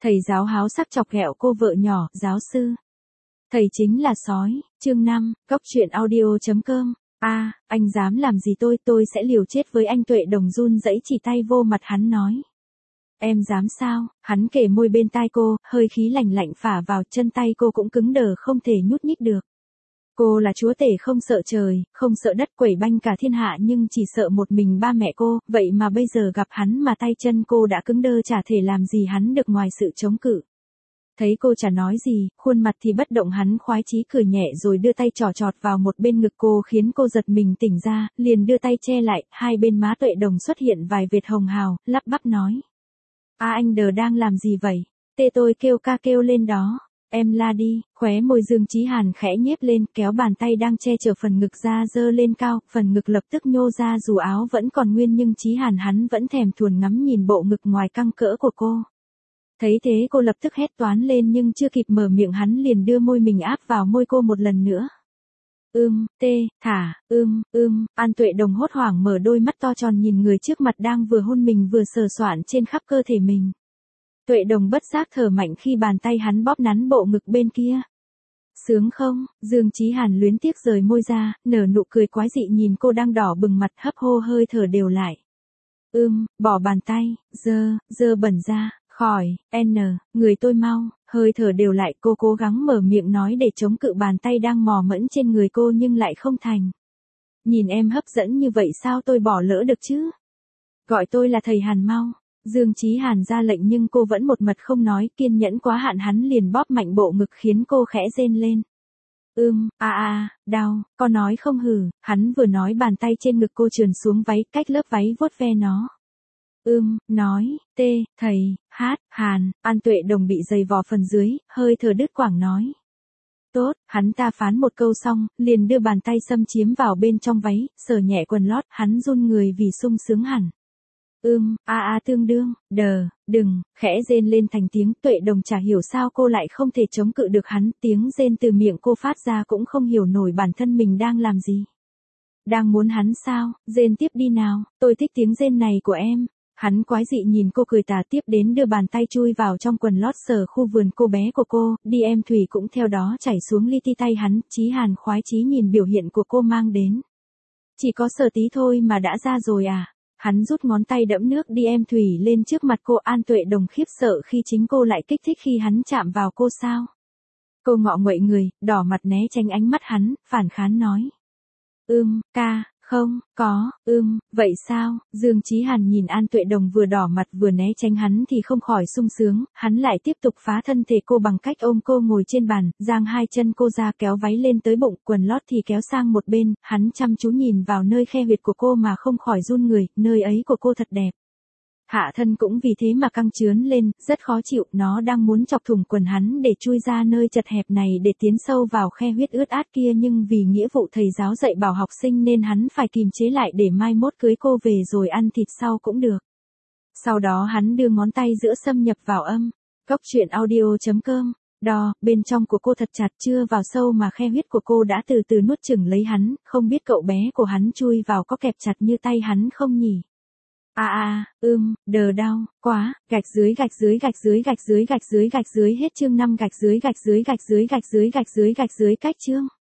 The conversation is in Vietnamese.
Thầy giáo háo sắc chọc ghẹo cô vợ nhỏ, giáo sư. Thầy chính là sói, chương 5, Cóc truyện audio.com. Anh dám làm gì tôi sẽ liều chết với anh. Tuệ Đồng run rẩy chỉ tay vô mặt hắn nói. Em dám sao? Hắn kề môi bên tai cô, hơi khí lạnh lạnh phả vào, chân tay cô cũng cứng đờ không thể nhúc nhích được. Cô là chúa tể không sợ trời, không sợ đất, quẩy banh cả thiên hạ nhưng chỉ sợ một mình ba mẹ cô, vậy mà bây giờ gặp hắn mà tay chân cô đã cứng đơ chả thể làm gì hắn được ngoài sự chống cự. Thấy cô chả nói gì, khuôn mặt thì bất động, hắn khoái chí cười nhẹ rồi đưa tay trỏ chọt vào một bên ngực cô khiến cô giật mình tỉnh ra, liền đưa tay che lại, hai bên má Tuệ Đồng xuất hiện vài vệt hồng hào, lắp bắp nói. Anh đờ đang làm gì vậy? Tôi kêu ca kêu lên đó. Em la đi, khóe môi Dương Chí Hàn khẽ nhếch lên, kéo bàn tay đang che chở phần ngực ra giơ lên cao, phần ngực lập tức nhô ra dù áo vẫn còn nguyên nhưng Chí Hàn hắn vẫn thèm thuồng ngắm nhìn bộ ngực ngoài căng cỡ của cô. Thấy thế cô lập tức hét toáng lên nhưng chưa kịp mở miệng hắn liền đưa môi mình áp vào môi cô một lần nữa. An Tuệ Đồng hốt hoảng mở đôi mắt to tròn nhìn người trước mặt đang vừa hôn mình vừa sờ soạn trên khắp cơ thể mình. Tuệ Đồng bất giác thở mạnh khi bàn tay hắn bóp nắn bộ ngực bên kia. Sướng không? Dương Chí Hàn luyến tiếc rời môi ra, nở nụ cười quái dị nhìn cô đang đỏ bừng mặt, hấp hô hơi thở đều lại. Bỏ bàn tay, dơ bẩn ra, khỏi, người tôi mau, hơi thở đều lại. Cô cố gắng mở miệng nói để chống cự bàn tay đang mò mẫm trên người cô nhưng lại không thành. Nhìn em hấp dẫn như vậy sao tôi bỏ lỡ được chứ? Gọi tôi là thầy Hàn mau. Dương Chí Hàn ra lệnh nhưng cô vẫn một mật không nói, kiên nhẫn quá hạn hắn liền bóp mạnh bộ ngực khiến cô khẽ rên lên. Đau, con nói không hử, hắn vừa nói bàn tay trên ngực cô trườn xuống váy, cách lớp váy vuốt ve nó. Nói, thầy, Hàn, An Tuệ Đồng bị giày vò phần dưới, hơi thở đứt quãng nói. Tốt, hắn ta phán một câu xong, liền đưa bàn tay xâm chiếm vào bên trong váy, sờ nhẹ quần lót, hắn run người vì sung sướng hẳn. Tương đương, đừng, khẽ rên lên thành tiếng. Tuệ Đồng chả hiểu sao cô lại không thể chống cự được hắn, tiếng rên từ miệng cô phát ra cũng không hiểu nổi bản thân mình đang làm gì. Đang muốn hắn sao, rên tiếp đi nào, tôi thích tiếng rên này của em. Hắn quái dị nhìn cô cười tà, tiếp đến đưa bàn tay chui vào trong quần lót sờ khu vườn cô bé của cô, đi em thủy cũng theo đó chảy xuống li ti tay hắn. Chí Hàn khoái chí nhìn biểu hiện của cô mang đến. Chỉ có sờ tí thôi mà đã ra rồi à? Hắn rút ngón tay đẫm nước đi em thủy lên trước mặt cô. An Tuệ Đồng khiếp sợ khi chính cô lại kích thích khi hắn chạm vào cô sao? Cô ngọ nguậy người, đỏ mặt né tránh ánh mắt hắn, phản kháng nói. Không, có, vậy sao? Dương Chí Hàn nhìn An Tuệ Đồng vừa đỏ mặt vừa né tránh hắn thì không khỏi sung sướng, hắn lại tiếp tục phá thân thể cô bằng cách ôm cô ngồi trên bàn, giang hai chân cô ra kéo váy lên tới bụng, quần lót thì kéo sang một bên, hắn chăm chú nhìn vào nơi khe huyệt của cô mà không khỏi run người, nơi ấy của cô thật đẹp. Hạ thân cũng vì thế mà căng trướn lên, rất khó chịu, nó đang muốn chọc thủng quần hắn để chui ra nơi chật hẹp này để tiến sâu vào khe huyết ướt át kia nhưng vì nghĩa vụ thầy giáo dạy bảo học sinh nên hắn phải kìm chế lại để mai mốt cưới cô về rồi ăn thịt sau cũng được. Sau đó hắn đưa ngón tay giữa xâm nhập vào Cóc truyện audio.com. Bên trong của cô thật chặt, chưa vào sâu mà khe huyết của cô đã từ từ nuốt chửng lấy hắn, không biết cậu bé của hắn chui vào có kẹp chặt như tay hắn không nhỉ? Đau quá, gạch dưới hết chương 5 cách chương.